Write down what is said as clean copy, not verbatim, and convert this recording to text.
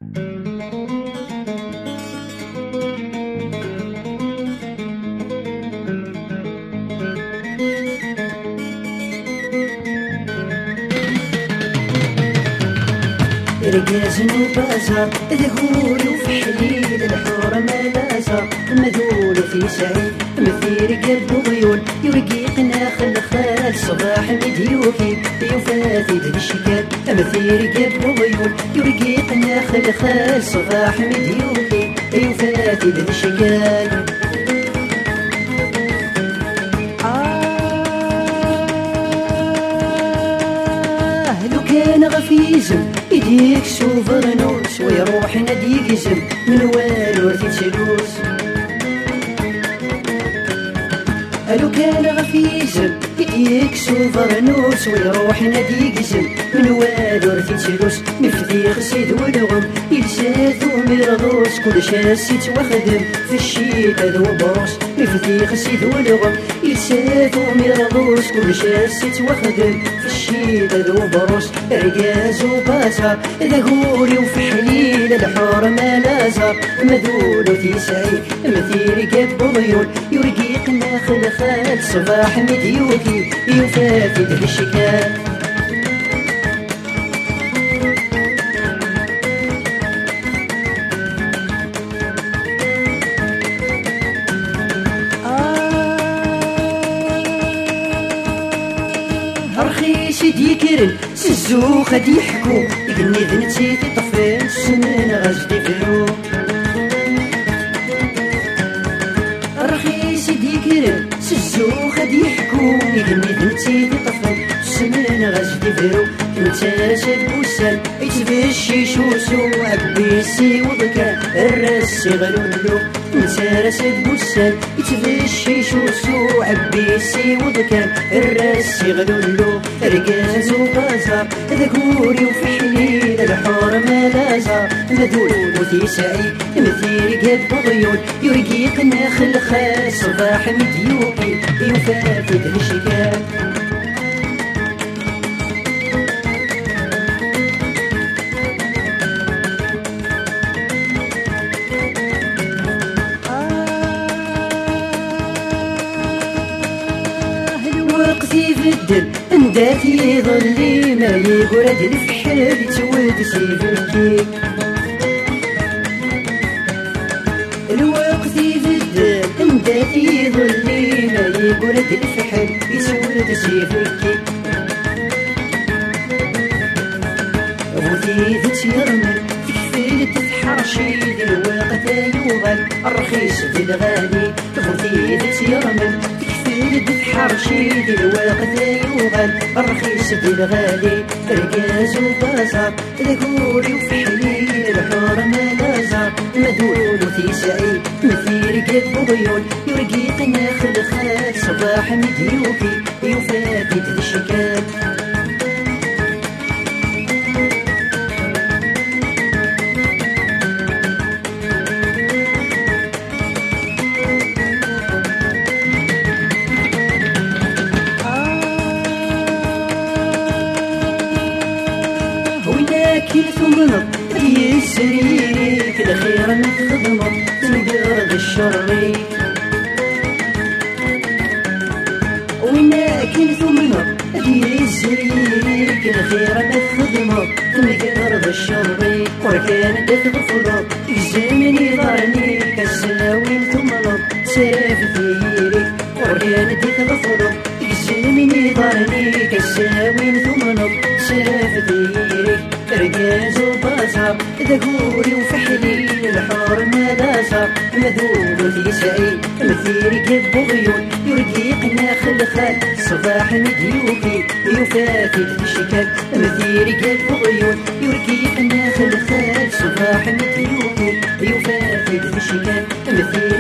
رقاز وبازار ذهول وفي حليل الحور ما لازر مذول في سعيد مثير قلب وغيول يرقيق ناخل خال صباح مديوكي يفاتي ذي الشكال مثير قلب وغيول يرقيق ناخل خال صباح مديوكي يفاتي ذي الشكال لو كان غفيزم يديك شوف غنوس ويروح ناديك يزم من والو تتسلوس لو كان غفيزم يديك شوف غنوس ويروح ناديك يزم من والو تتسلوس مفتيخ سيد والغم يلساث ومرضوس كل شاسيت وخدم في الشيء ذو بروس مفتيخ سيد والغم يلساث ومرضوس كل شاسيت وخدم في الشيء ذو بروس رقاز وبازار ذهولي وفي حليل الحور ما لازر مذول وتيسعي مثير قلب وضيول يرقيق ناخل خال صباح مديوكي يفاتي ذي الشكال رخيص يديكرن سزوخ هاد يحكو يقني ذنتي تطفي السنين غزدي فرو رخيص يديكرن سزوخ هاد يحكو يقني ذنتي تطفي السنين غزدي فرو متاسد بوسال يتفشي شوسو عبيسي وضكا الراسي غلولو متاسد بوسال يتفشي شوسو عبيسي وضكا الراسي غلولو رقاز وبازار ذكوري وفي حليل الحور ما لازر مذول وتيسعي مثير قلب وضيول يرقيق ناخل خال صباح مديوكي يفاتي ذي الشكال وقتي في الدم انداتي يظلي ما يقول هاد الفحل يتولد سيفكي الوقتي في الدم انداتي يظلي ما يقول هاد الفحل يتولد سيفكي بوثي ذات يرمل تكفيل تتحرشي ذي الوقت يوغل الرخيص ذي الغالي بوثي ذات يرمل تتحرشي ذي الوقت يوغل الرخيص ذي الغالي رقاز وبازار ذكوري وفي حليل الحور ما لازر مذول وتيسعي مثير قلب وضيول يرقيق ناخل خال صباح مديوكي يفاتي ذي الشكال كي ثمنط يسري كل خير نخدمه تنقرض الشري وينا كي ثمنط يسري كل خير نخدمه تنقرض الشري وركان تغفر الزمن يضرني كالسلاوين ثمنط سيف ثيري وركان تغفر الزمن يضرني كالسلاوين ثمنط سيف ثيري رقاز وبازار ذكوري وفي حليل الحور ما لازر مذول وتيسعي مثير قلب وغيول يرقيق ناخل خال صباح مديوكي يفاتي ذي الشكال مثير قلب وغيول يرقيق ناخل خال صباح مديوكي يفاتي ذي الشكال مثير